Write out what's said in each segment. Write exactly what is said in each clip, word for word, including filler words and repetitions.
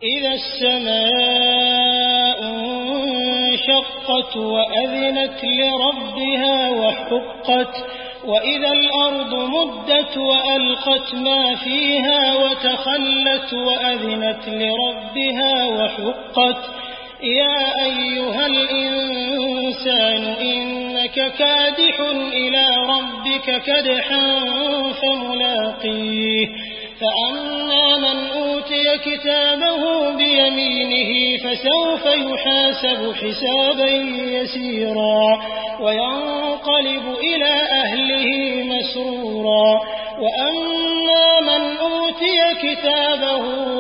إذا السماء انشقت وأذنت لربها وحقت وإذا الأرض مدت وألقت ما فيها وتخلت وأذنت لربها وحقت يا أيها الإنسان إنك كادح إلى ربك كدحا فملاقيه فأما من أوتي كتابه بيمينه فسوف يحاسب حسابا يسيرا وينقلب إلى أهله مسرورا وأما من أوتي كتابه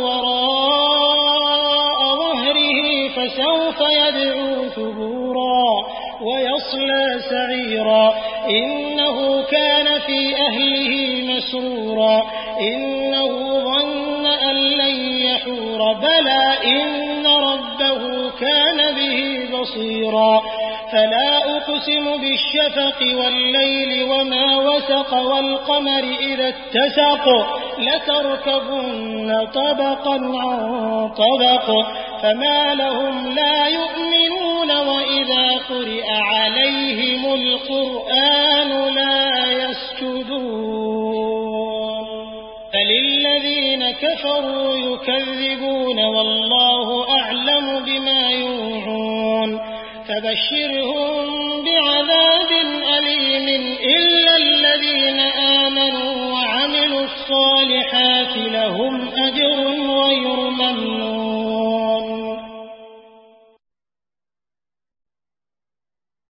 وراء ظهره فسوف يدعو ثبورا ويصلى سعيرا إنه كان في أهله مسرورا إنه ظن أن لن يحور بلى إن ربه كان به بصيرا فلا أقسم بالشفق والليل وما وسق والقمر إذا اتسق لتركبن طبقا عن طبق فما لهم لا يؤمنون وإذا قرئ عليهم القرآن لا يسجدون فللذين كفروا يكذبون والله أعلم بما يوعون فبشرهم بعذاب أليم